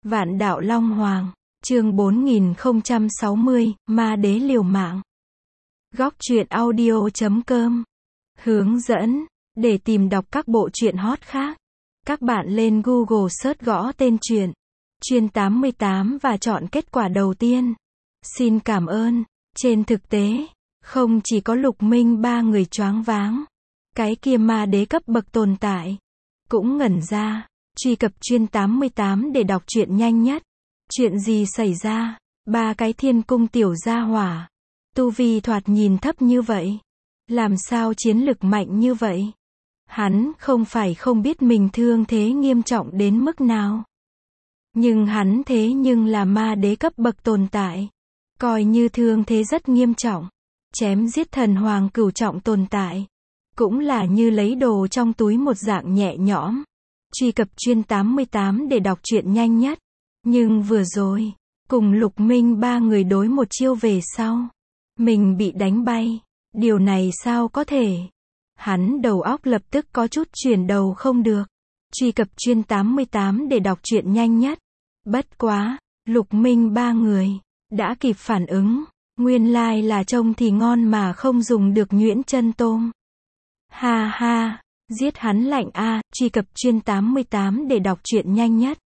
Vạn đạo Long Hoàng, chương 4060, Ma đế liều mạng. Góc truyện audio.com. Hướng dẫn, để tìm đọc các bộ truyện hot khác. Các bạn lên Google search gõ tên truyện Chuyên 88 và chọn kết quả đầu tiên. Xin cảm ơn. Trên thực tế, không chỉ có Lục Minh ba người choáng váng. Cái kia ma đế cấp bậc tồn tại cũng ngẩn ra. Truy cập Chuyên 88 để đọc truyện nhanh nhất. Chuyện gì xảy ra? Ba cái thiên cung tiểu gia hỏa. Tu vi thoạt nhìn thấp như vậy. Làm sao chiến lực mạnh như vậy? Hắn không phải không biết mình thương thế nghiêm trọng đến mức nào. Nhưng hắn thế nhưng là ma đế cấp bậc tồn tại. Coi như thương thế rất nghiêm trọng. Chém giết thần hoàng cửu trọng tồn tại. Cũng là như lấy đồ trong túi một dạng nhẹ nhõm. Truy cập Chuyên 88 để đọc truyện nhanh nhất. Nhưng vừa rồi, cùng Lục Minh ba người đối một chiêu về sau, mình bị đánh bay. Điều này sao có thể? Hắn đầu óc lập tức có chút chuyển đầu không được. Truy cập Chuyên 88 để đọc truyện nhanh nhất. Bất quá, Lục Minh ba người đã kịp phản ứng. Nguyên lai là trông thì ngon mà không dùng được nhuyễn chân tôm. Ha ha, giết hắn lạnh a. Truy cập Chuyên 88 để đọc truyện nhanh nhất.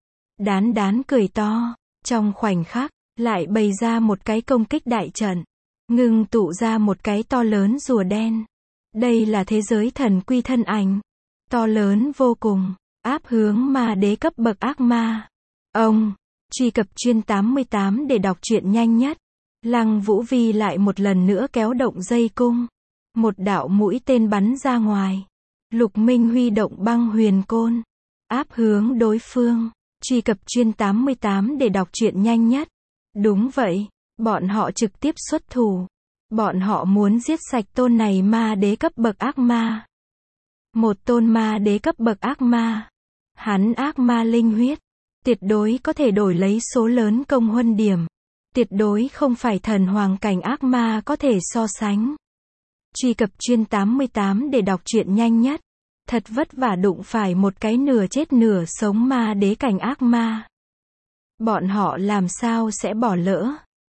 Đán đán cười to, trong khoảnh khắc, lại bày ra một cái công kích đại trận, ngưng tụ ra một cái to lớn rùa đen. Đây là thế giới thần quy thân ảnh, to lớn vô cùng, áp hướng ma đế cấp bậc ác ma. Ông, truy cập Chuyên 88 để đọc truyện nhanh nhất. Lăng Vũ Vi lại một lần nữa kéo động dây cung, một đạo mũi tên bắn ra ngoài. Lục Minh huy động băng huyền côn, áp hướng đối phương. Truy cập Chuyên 88 để đọc truyện nhanh nhất. Đúng vậy, bọn họ trực tiếp xuất thủ. Bọn họ muốn giết sạch tôn này ma đế cấp bậc ác ma. Một tôn ma đế cấp bậc ác ma. Hắn ác ma linh huyết, tuyệt đối có thể đổi lấy số lớn công huân điểm. Tuyệt đối không phải thần hoàng cảnh ác ma có thể so sánh. Truy cập Chuyên 88 để đọc truyện nhanh nhất. Thật vất vả đụng phải một cái nửa chết nửa sống ma đế cảnh ác ma. Bọn họ làm sao sẽ bỏ lỡ?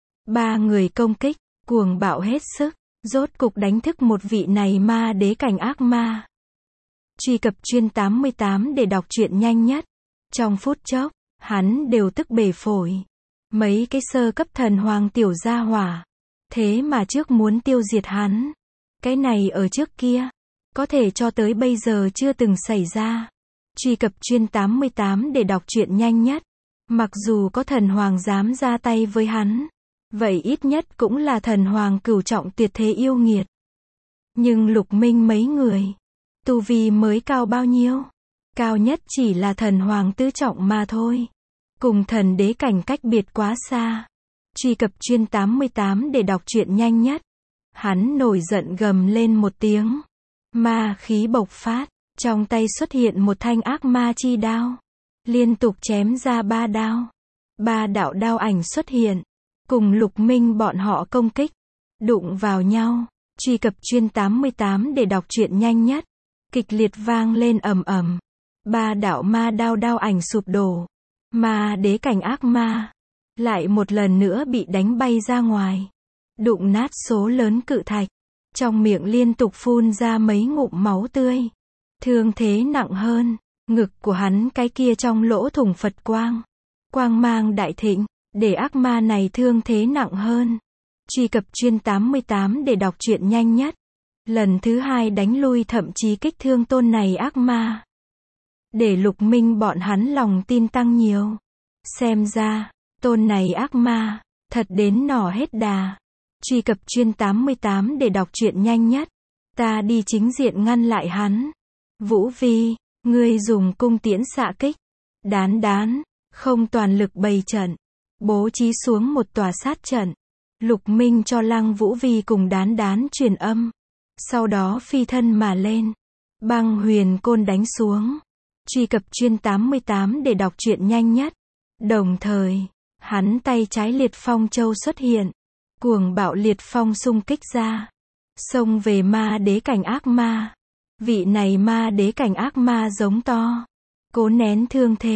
Ba người công kích, cuồng bạo hết sức, rốt cục đánh thức một vị này ma đế cảnh ác ma. Truy cập Chuyên 88 để đọc truyện nhanh nhất. Trong phút chốc, hắn đều tức bể phổi. Mấy cái sơ cấp thần hoàng tiểu gia hỏa. Thế mà trước muốn tiêu diệt hắn. Cái này ở trước kia, có thể cho tới bây giờ chưa từng xảy ra. Truy cập Chuyên 88 để đọc truyện nhanh nhất. Mặc dù có thần hoàng dám ra tay với hắn, vậy ít nhất cũng là thần hoàng cửu trọng tuyệt thế yêu nghiệt. Nhưng Lục Minh mấy người, tu vi mới cao bao nhiêu? Cao nhất chỉ là thần hoàng tứ trọng mà thôi. Cùng thần đế cảnh cách biệt quá xa. Truy cập Chuyên 88 để đọc truyện nhanh nhất. Hắn nổi giận gầm lên một tiếng. Ma khí bộc phát, trong tay xuất hiện một thanh ác ma chi đao. Liên tục chém ra ba đao. Ba đạo đao ảnh xuất hiện, cùng Lục Minh bọn họ công kích, đụng vào nhau. Truy cập Chuyên 88 để đọc truyện nhanh nhất. Kịch liệt vang lên ầm ầm. Ba đạo ma đao ảnh sụp đổ. Ma đế cảnh ác ma lại một lần nữa bị đánh bay ra ngoài, đụng nát số lớn cự thạch. Trong miệng liên tục phun ra mấy ngụm máu tươi. Thương thế nặng hơn, ngực của hắn cái kia trong lỗ thủng Phật quang. Quang mang đại thịnh, để ác ma này thương thế nặng hơn. Truy cập Chuyên 88 để đọc truyện nhanh nhất. Lần thứ hai đánh lui thậm chí kích thương tôn này ác ma. Để Lục Minh bọn hắn lòng tin tăng nhiều. Xem ra, tôn này ác ma, thật đến nỏ hết đà. Truy cập Chuyên 88 để đọc truyện nhanh nhất. Ta đi chính diện ngăn lại hắn. Vũ Vi, ngươi dùng cung tiễn xạ kích. Đán đán, không toàn lực bày trận. Bố trí xuống một tòa sát trận. Lục Minh cho Lăng Vũ Vi cùng đán đán truyền âm. Sau đó phi thân mà lên. Băng huyền côn đánh xuống. Truy cập Chuyên 88 để đọc truyện nhanh nhất. Đồng thời, hắn tay trái liệt phong châu xuất hiện. Cuồng bạo liệt phong xung kích ra, xông về ma đế cảnh ác ma. Vị này ma đế cảnh ác ma giống to, cố nén thương thế,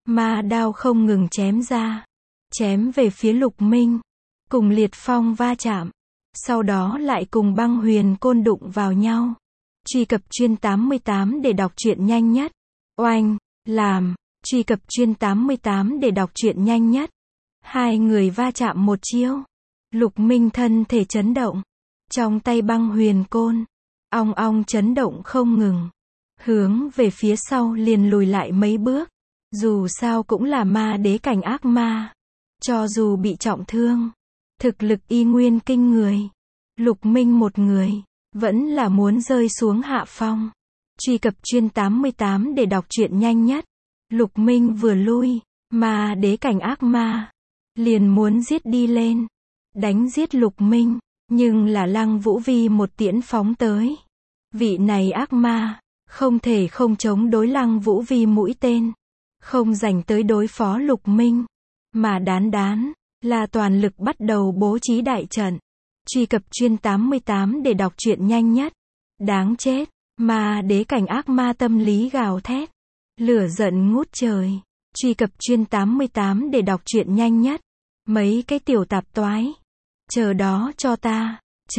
ma đao không ngừng chém ra, chém về phía Lục Minh, cùng Liệt Phong va chạm, sau đó lại cùng Băng Huyền Côn đụng vào nhau. Truy cập chuyên 88 để đọc truyện nhanh nhất. Oanh, làm, truy cập chuyên 88 để đọc truyện nhanh nhất. Hai người va chạm một chiêu. Lục Minh thân thể chấn động. Trong tay Băng Huyền Côn, ong ong chấn động không ngừng. Hướng về phía sau liền lùi lại mấy bước. Dù sao cũng là ma đế cảnh ác ma. Cho dù bị trọng thương, thực lực y nguyên kinh người. Lục Minh một người, vẫn là muốn rơi xuống hạ phong. Truy cập chuyên 88 để đọc truyện nhanh nhất. Lục Minh vừa lui, ma đế cảnh ác ma liền muốn giết đi lên, đánh giết Lục Minh, nhưng là Lăng Vũ Vi một tiễn phóng tới. Vị này ác ma, không thể không chống đối Lăng Vũ Vi mũi tên, không dành tới đối phó Lục Minh, mà đán là toàn lực bắt đầu bố trí đại trận. Truy cập chuyên 88 để đọc truyện nhanh nhất. Đáng chết, ma đế cảnh ác ma tâm lý gào thét, lửa giận ngút trời. Truy cập chuyên 88 để đọc truyện nhanh nhất. Mấy cái tiểu tạp toái, chờ đó cho ta.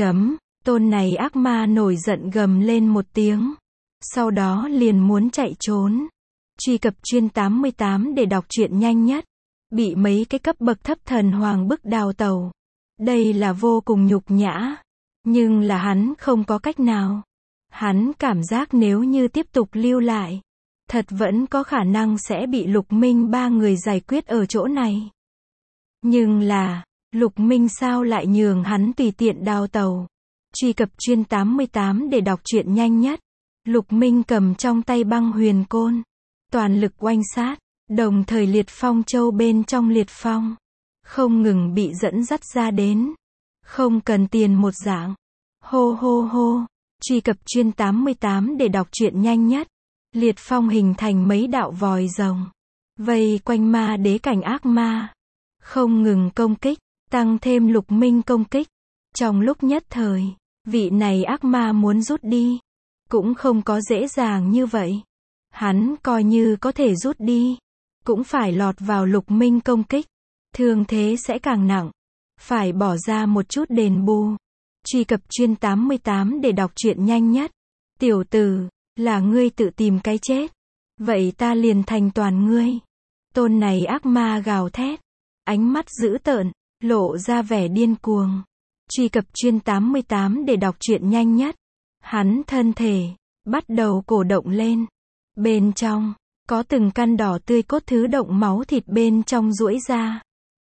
Tôn này ác ma nổi giận gầm lên một tiếng, sau đó liền muốn chạy trốn. Truy cập chuyên 88 để đọc truyện nhanh nhất. Bị mấy cái cấp bậc thấp thần hoàng bức đào tẩu. Đây là vô cùng nhục nhã, nhưng là hắn không có cách nào. Hắn cảm giác nếu như tiếp tục lưu lại, thật vẫn có khả năng sẽ bị Lục Minh ba người giải quyết ở chỗ này. Nhưng là, Lục Minh sao lại nhường hắn tùy tiện đào tẩu. Truy cập chuyên 88 để đọc truyện nhanh nhất. Lục Minh cầm trong tay Băng Huyền Côn, toàn lực oanh sát, đồng thời Liệt Phong Châu bên trong Liệt Phong không ngừng bị dẫn dắt ra đến. Không cần tiền một dạng. Hô hô hô. Truy cập chuyên 88 để đọc truyện nhanh nhất. Liệt Phong hình thành mấy đạo vòi rồng, vây quanh ma đế cảnh ác ma, không ngừng công kích, tăng thêm Lục Minh công kích. Trong lúc nhất thời, vị này ác ma muốn rút đi, cũng không có dễ dàng như vậy. Hắn coi như có thể rút đi, cũng phải lọt vào Lục Minh công kích. Thương thế sẽ càng nặng, phải bỏ ra một chút đền bù. Truy cập chuyên 88 để đọc truyện nhanh nhất. Tiểu tử, là ngươi tự tìm cái chết, vậy ta liền thành toàn ngươi. Tôn này ác ma gào thét, ánh mắt dữ tợn, lộ ra vẻ điên cuồng. Truy cập chuyên 88 để đọc truyện nhanh nhất. Hắn thân thể bắt đầu cổ động lên. Bên trong có từng căn đỏ tươi cốt thứ động máu thịt bên trong duỗi ra.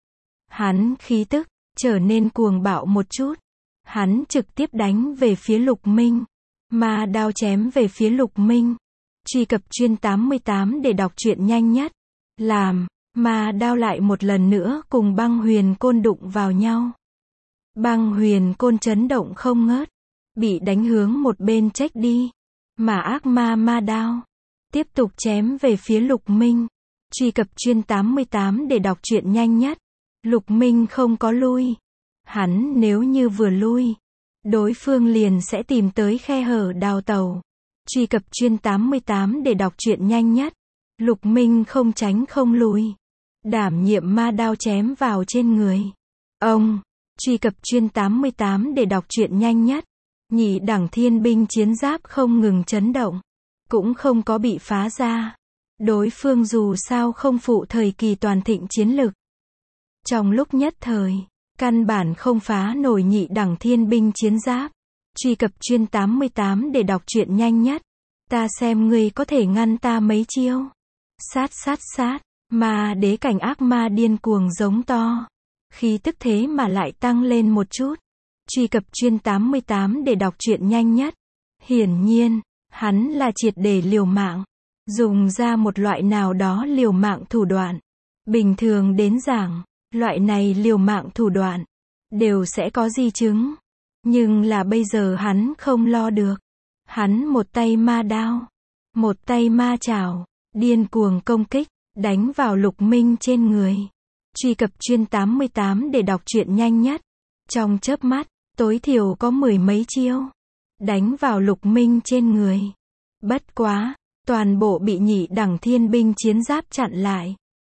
Hắn khí tức trở nên cuồng bạo một chút. Hắn trực tiếp đánh về phía Lục Minh. Ma đao chém về phía Lục Minh. Truy cập chuyên 88 để đọc truyện nhanh nhất. Làm, ma đao lại một lần nữa cùng Băng Huyền Côn đụng vào nhau. Băng Huyền Côn chấn động không ngớt, bị đánh hướng một bên trách đi. Mà ác ma ma đao tiếp tục chém về phía Lục Minh. Truy cập chuyên 88 để đọc truyện nhanh nhất. Lục Minh không có lui. Hắn nếu như vừa lui, đối phương liền sẽ tìm tới khe hở đào tẩu. Truy cập chuyên 88 để đọc truyện nhanh nhất. Lục Minh không tránh không lùi, đảm nhiệm ma đao chém vào trên người. Ông, truy cập chuyên 88 để đọc truyện nhanh nhất. Nhị đẳng thiên binh chiến giáp không ngừng chấn động, cũng không có bị phá ra. Đối phương dù sao không phụ thời kỳ toàn thịnh chiến lực. Trong lúc nhất thời, căn bản không phá nổi nhị đẳng thiên binh chiến giáp. Truy cập chuyên 88 để đọc truyện nhanh nhất. Ta xem ngươi có thể ngăn ta mấy chiêu. Sát sát sát, ma đế cảnh ác ma điên cuồng giống to. Khí tức thế mà lại tăng lên một chút. Truy cập chuyên 88 để đọc truyện nhanh nhất. Hiển nhiên, hắn là triệt để liều mạng, dùng ra một loại nào đó liều mạng thủ đoạn. Bình thường đến giảng, loại này liều mạng thủ đoạn đều sẽ có di chứng. Nhưng là bây giờ hắn không lo được. Hắn một tay ma đao, một tay ma chảo, điên cuồng công kích, đánh vào Lục Minh trên người. Truy cập chuyên 88 để đọc truyện nhanh nhất. Trong chớp mắt, tối thiểu có mười mấy chiêu đánh vào Lục Minh trên người. Bất quá, toàn bộ bị nhị đẳng thiên binh chiến giáp chặn lại.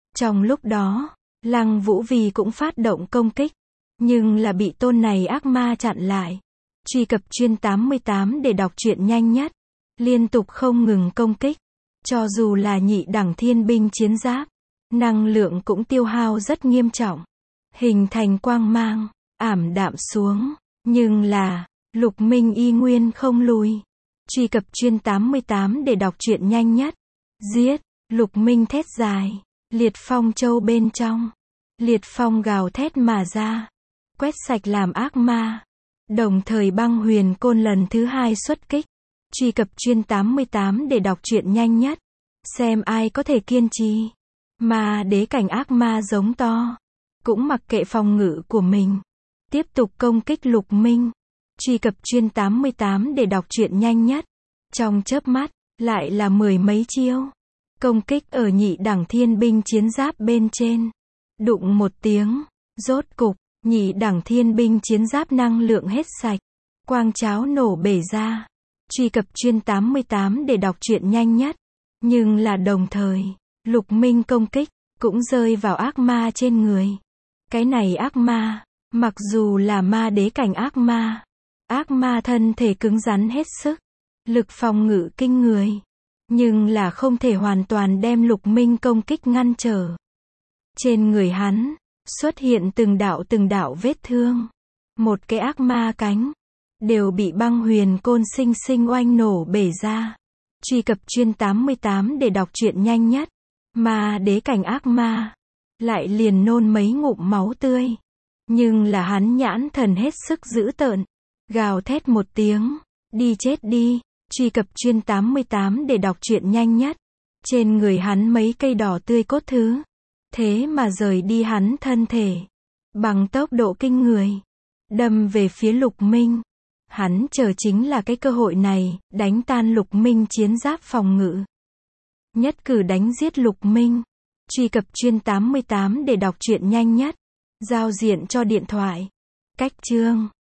Trong lúc đó, Lăng Vũ Vi cũng phát động công kích, nhưng là bị tôn này ác ma chặn lại. Truy cập chuyên 88 để đọc truyện nhanh nhất. Liên tục không ngừng công kích. Cho dù là nhị đẳng thiên binh chiến giáp, năng lượng cũng tiêu hao rất nghiêm trọng. Hình thành quang mang, ảm đạm xuống. Nhưng là, Lục Minh y nguyên không lùi. Truy cập chuyên 88 để đọc truyện nhanh nhất. Giết, Lục Minh thét dài. Liệt phong châu bên trong. Liệt phong gào thét mà ra. Quét sạch làm ác ma. Đồng thời băng huyền côn lần thứ 2 xuất kích. Truy cập chuyên 88 để đọc truyện nhanh nhất. Xem ai có thể kiên trì. Ma đế cảnh ác ma giống to. Cũng mặc kệ phòng ngự của mình. Tiếp tục công kích Lục Minh. Truy cập chuyên 88 để đọc truyện nhanh nhất. Trong chớp mắt, lại là 10 mấy chiêu. Công kích ở nhị đẳng thiên binh chiến giáp bên trên. Đụng một tiếng. Rốt cục, nhị đẳng thiên binh chiến giáp năng lượng hết sạch. Quang cháo nổ bể ra. Truy cập chuyên 88 để đọc truyện nhanh nhất. Nhưng là đồng thời, Lục Minh công kích, cũng rơi vào ác ma trên người. Cái này ác ma, mặc dù là ma đế cảnh ác ma thân thể cứng rắn hết sức, lực phòng ngự kinh người. Nhưng là không thể hoàn toàn đem Lục Minh công kích ngăn trở. Trên người hắn, xuất hiện từng đạo vết thương. Một cái ác ma cánh, đều bị băng huyền côn sinh sinh oanh nổ bể ra. Truy cập chuyên 88 để đọc truyện nhanh nhất. Ma đế cảnh ác ma, lại liền nôn mấy ngụm máu tươi. Nhưng là hắn nhãn thần hết sức dữ tợn. Gào thét một tiếng, đi chết đi. Truy cập chuyên 88 để đọc truyện nhanh nhất. Trên người hắn mấy cây đỏ tươi cốt thứ. Thế mà rời đi hắn thân thể. Bằng tốc độ kinh người. Đâm về phía Lục Minh. Hắn chờ chính là cái cơ hội này, đánh tan Lục Minh chiến giáp phòng ngự. Nhất cử đánh giết Lục Minh. Truy cập chuyên 88 để đọc truyện nhanh nhất. Giao diện cho điện thoại. Cách chương